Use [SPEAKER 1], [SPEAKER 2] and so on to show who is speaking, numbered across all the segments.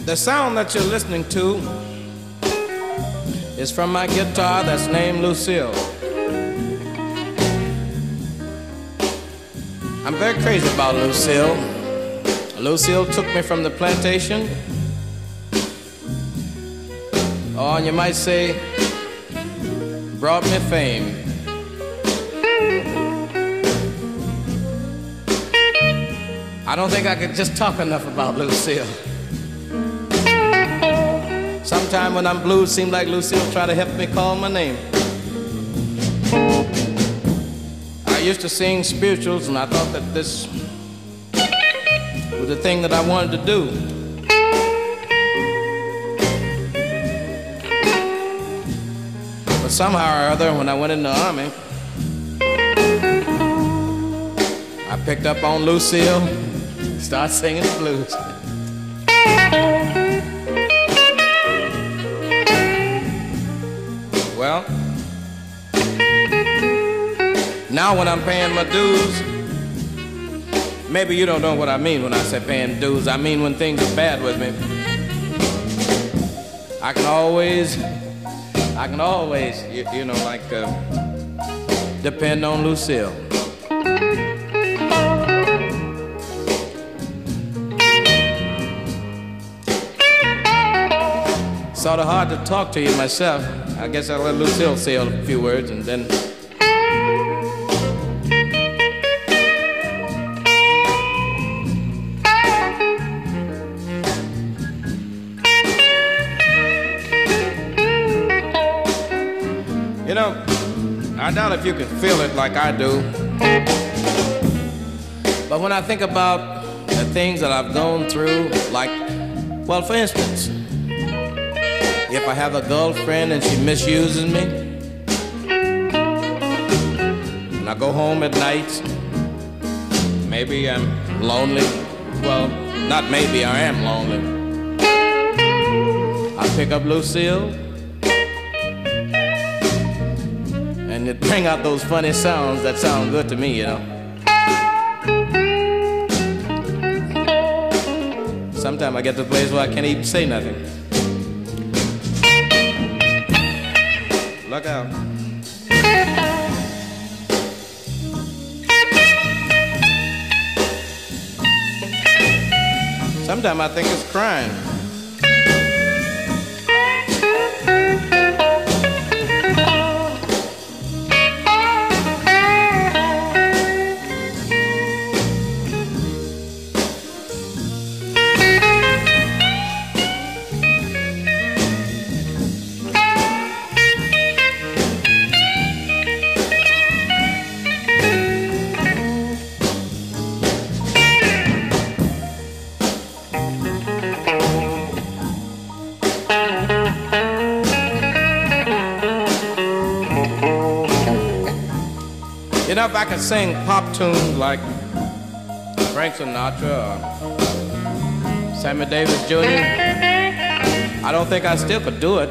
[SPEAKER 1] The sound that you're listening to is from my guitar that's named Lucille. I'm very crazy about Lucille. Lucille took me from the plantation, or you might say, brought me fame. I don't think I could just talk enough about Lucille. Sometime when I'm blue, it seems like Lucille try to help me call my name. I used to sing spirituals, and I thought that this was the thing that I wanted to do. But somehow or other, when I went in the army, I picked up on Lucille, started singing the blues. Well, now when I'm paying my dues, maybe you don't know what I mean when I say paying dues. I mean when things are bad with me, I can always, you know, like depend on Lucille. Sort of hard to talk to you myself. I guess I'll let Lucille say a few words and then. You know, I doubt if you can feel it like I do. But when I think about the things that I've gone through, like, well, for instance, if I have a girlfriend and she misuses me, and I go home at night, maybe I'm lonely. Well, not maybe, I am lonely. I pick up Lucille, and it bring out those funny sounds that sound good to me, you know. Sometimes I get to a place where I can't even say nothing. Look out. Sometimes I think it's crying. You know, if I could sing pop tunes like Frank Sinatra or Sammy Davis Jr., I don't think I still could do it.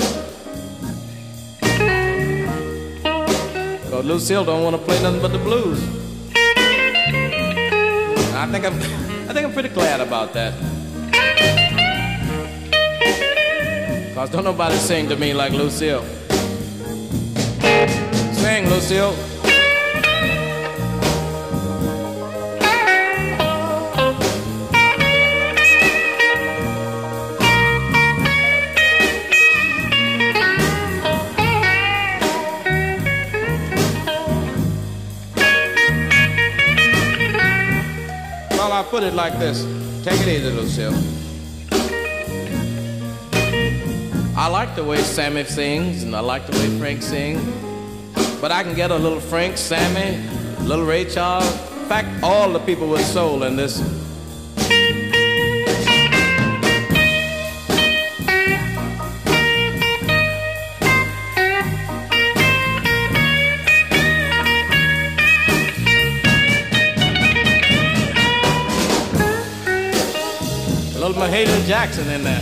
[SPEAKER 1] Because Lucille don't want to play nothing but the blues. And I think I'm pretty glad about that. Because don't nobody sing to me like Lucille. Sing, Lucille. I'll put it like this. Take it easy, Lucille. I like the way Sammy sings, and I like the way Frank sings. But I can get a little Frank, Sammy, a little Ray Charles. In fact, all the people with soul in this. Mahalia Jackson in there.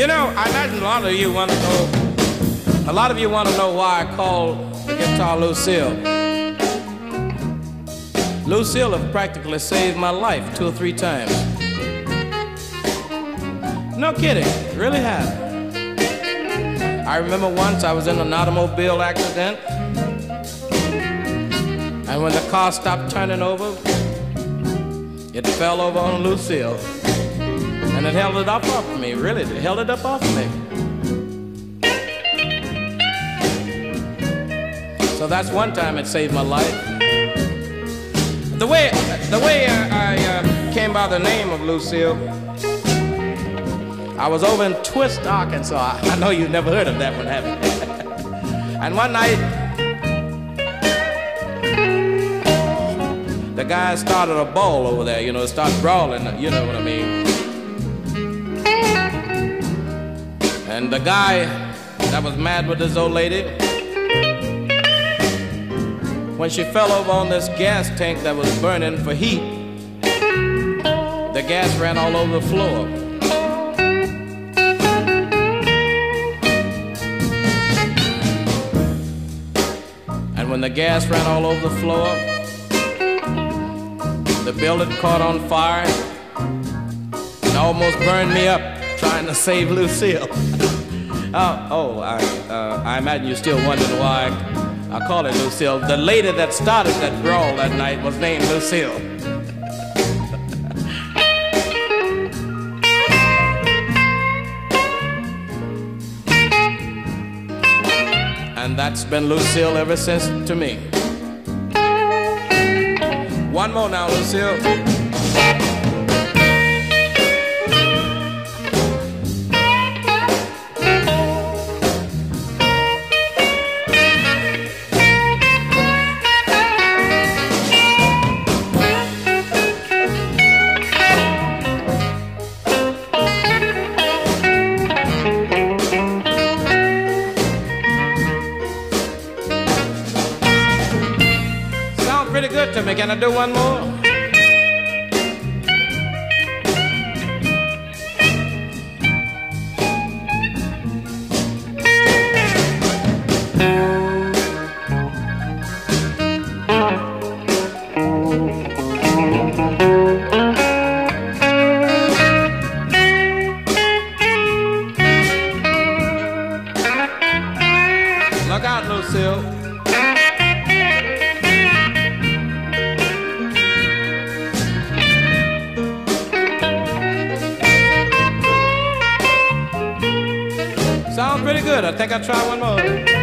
[SPEAKER 1] You know, I imagine a lot of you want to know. A lot of you want to know why I call the guitar Lucille. Lucille have practically saved my life 2 or 3 times. No kidding, really have. I remember once I was in an automobile accident, and when the car stopped turning over, it fell over on Lucille, and it held it up off of me. Really, it held it up off of me. So that's one time it saved my life. The way I came by the name of Lucille, I was over in Twist, Arkansas. I know you've never heard of that one, have you? And one night, the guy started a ball over there, you know, started brawling, you know what I mean. And the guy that was mad with this old lady, when she fell over on this gas tank that was burning for heat, the gas ran all over the floor. And when the gas ran all over the floor, the building caught on fire and almost burned me up trying to save Lucille. I imagine you're still wondering why I call it Lucille. The lady that started that brawl that night was named Lucille. And that's been Lucille ever since to me. One more now, Lucille. Pretty good to me. Can I do one more? Look out, Lucille. Sounds pretty good. I think I'll try one more.